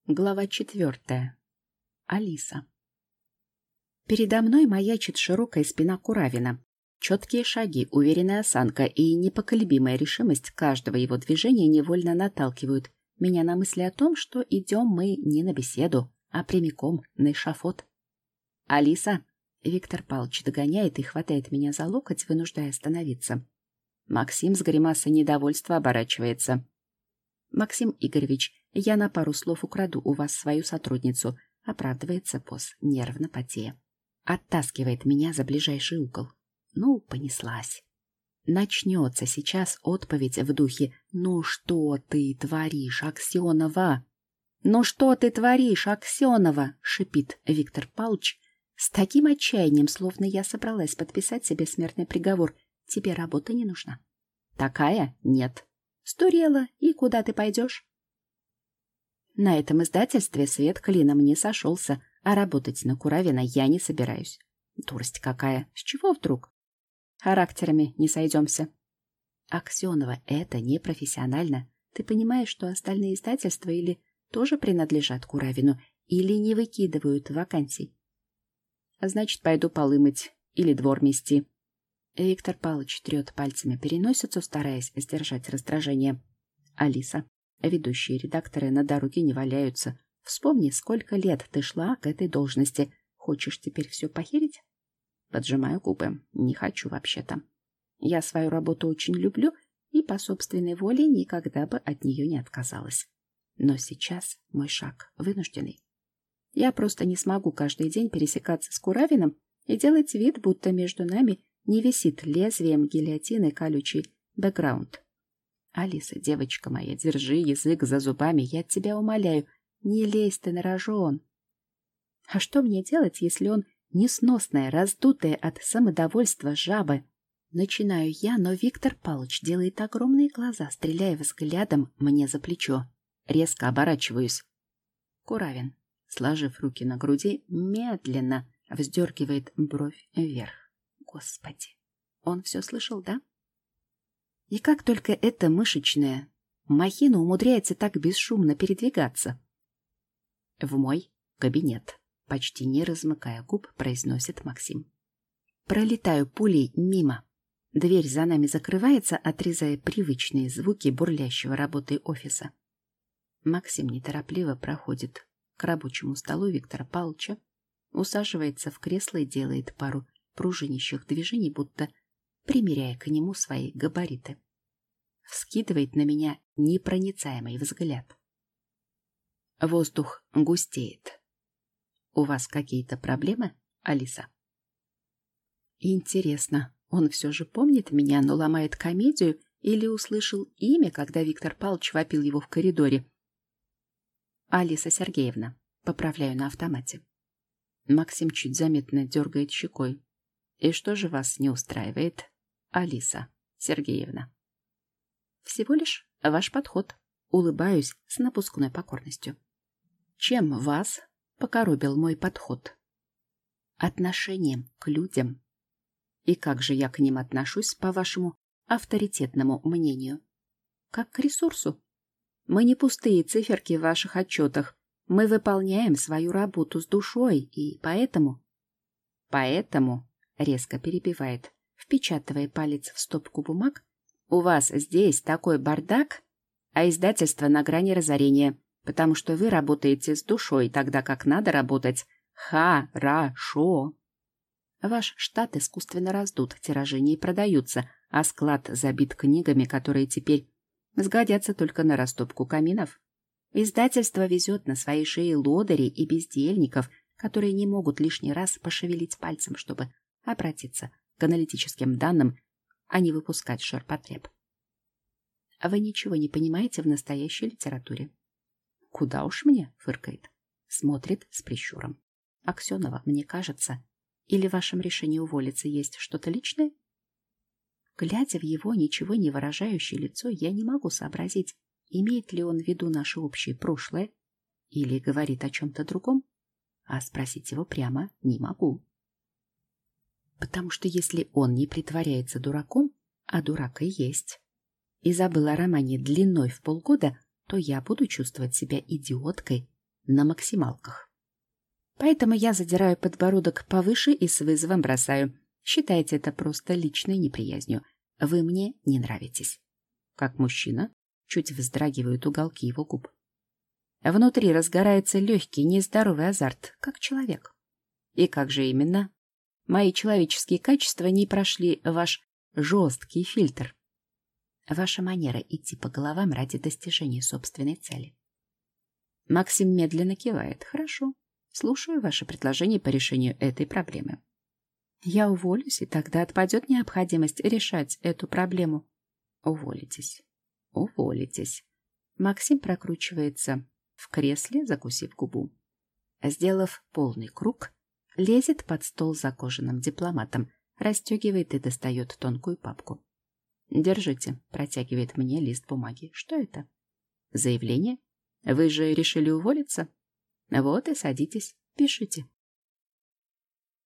Глава 4. Алиса. Передо мной маячит широкая спина Куравина. Четкие шаги, уверенная осанка и непоколебимая решимость каждого его движения невольно наталкивают меня на мысли о том, что идем мы не на беседу, а прямиком на эшафот. «Алиса!» — Виктор Павлович догоняет и хватает меня за локоть, вынуждая остановиться. Максим с гримасой недовольства оборачивается. «Максим Игоревич, я на пару слов украду у вас свою сотрудницу», — оправдывается босс, нервно потея. Оттаскивает меня за ближайший угол. Ну, понеслась. Начнется сейчас отповедь в духе «Ну что ты творишь, Аксенова?» «Ну что ты творишь, Аксенова?» — шипит Виктор Павлович с таким отчаянием, словно я собралась подписать себе смертный приговор. «Тебе работа не нужна». «Такая? Нет». «Сдурела, и куда ты пойдешь?» На этом издательстве свет клином не сошелся, а работать на Куравина я не собираюсь. Дурость какая! С чего вдруг? Характерами не сойдемся. Аксенова, это непрофессионально. Ты понимаешь, что остальные издательства или тоже принадлежат Куравину, или не выкидывают вакансий? Значит, пойду полы мыть или двор мести. Виктор Павлович трет пальцами переносицу, стараясь сдержать раздражение. Алиса, ведущие редакторы на дороге не валяются. Вспомни, сколько лет ты шла к этой должности. Хочешь теперь все похерить? Поджимаю губы. Не хочу вообще-то. Я свою работу очень люблю и по собственной воле никогда бы от нее не отказалась. Но сейчас мой шаг вынужденный. Я просто не смогу каждый день пересекаться с Куравиным и делать вид, будто между нами не висит лезвием гильотины колючий бэкграунд. Алиса, девочка моя, держи язык за зубами, я тебя умоляю, не лезь ты на рожон. А что мне делать, если он несносная, раздутая от самодовольства жаба? Начинаю я, но Виктор Павлович делает огромные глаза, стреляя взглядом мне за плечо. Резко оборачиваюсь. Куравин, сложив руки на груди, медленно вздергивает бровь вверх. Господи, он все слышал, да? И как только эта мышечная махина умудряется так бесшумно передвигаться? В мой кабинет, почти не размыкая губ, произносит Максим. Пролетаю пулей мимо. Дверь за нами закрывается, отрезая привычные звуки бурлящего работы офиса. Максим неторопливо проходит к рабочему столу Виктора Павловича, усаживается в кресло и делает пару пружинящих движений, будто примеряя к нему свои габариты. Вскидывает на меня непроницаемый взгляд. Воздух густеет. У вас какие-то проблемы, Алиса? Интересно, он все же помнит меня, но ломает комедию или услышал имя, когда Виктор Павлович вопил его в коридоре? Алиса Сергеевна, поправляю на автомате. Максим чуть заметно дергает щекой. И что же вас не устраивает, Алиса Сергеевна? Всего лишь ваш подход. Улыбаюсь с напускной покорностью. Чем вас покоробил мой подход? Отношением к людям. И как же я к ним отношусь, по вашему авторитетному мнению? Как к ресурсу. Мы не пустые циферки в ваших отчетах. Мы выполняем свою работу с душой, и поэтому... Резко перебивает, впечатывая палец в стопку бумаг. У вас здесь такой бардак, а издательство на грани разорения, потому что вы работаете с душой, тогда как надо работать хорошо. Ваш штат искусственно раздут, тиражи не продаются, а склад забит книгами, которые теперь сгодятся только на растопку каминов. Издательство везет на своей шее лодырей и бездельников, которые не могут лишний раз пошевелить пальцем, чтобы обратиться к аналитическим данным, а не выпускать ширпотреб. Вы ничего не понимаете в настоящей литературе. Куда уж мне, фыркает. Смотрит с прищуром. Аксенова, мне кажется, или в вашем решении уволиться есть что-то личное? Глядя в его ничего не выражающее лицо, я не могу сообразить, имеет ли он в виду наше общее прошлое или говорит о чем-то другом, а спросить его прямо не могу. Потому что если он не притворяется дураком, а дурак и есть, и забыл о романе длиной в полгода, то я буду чувствовать себя идиоткой, на максималках. Поэтому я задираю подбородок повыше и с вызовом бросаю. Считайте это просто личной неприязнью. Вы мне не нравитесь. Как мужчина, чуть вздрагивают уголки его губ. Внутри разгорается легкий, нездоровый азарт, как человек. И как же именно? Мои человеческие качества не прошли ваш жесткий фильтр. Ваша манера идти по головам ради достижения собственной цели. Максим медленно кивает. Хорошо. Слушаю ваше предложение по решению этой проблемы. Я уволюсь, и тогда отпадет необходимость решать эту проблему. Уволитесь. Уволитесь. Максим прокручивается в кресле, закусив губу. Сделав полный круг, лезет под стол за кожаным дипломатом, расстегивает и достает тонкую папку. «Держите», — протягивает мне лист бумаги. «Что это?» «Заявление? Вы же решили уволиться? Вот и садитесь, пишите».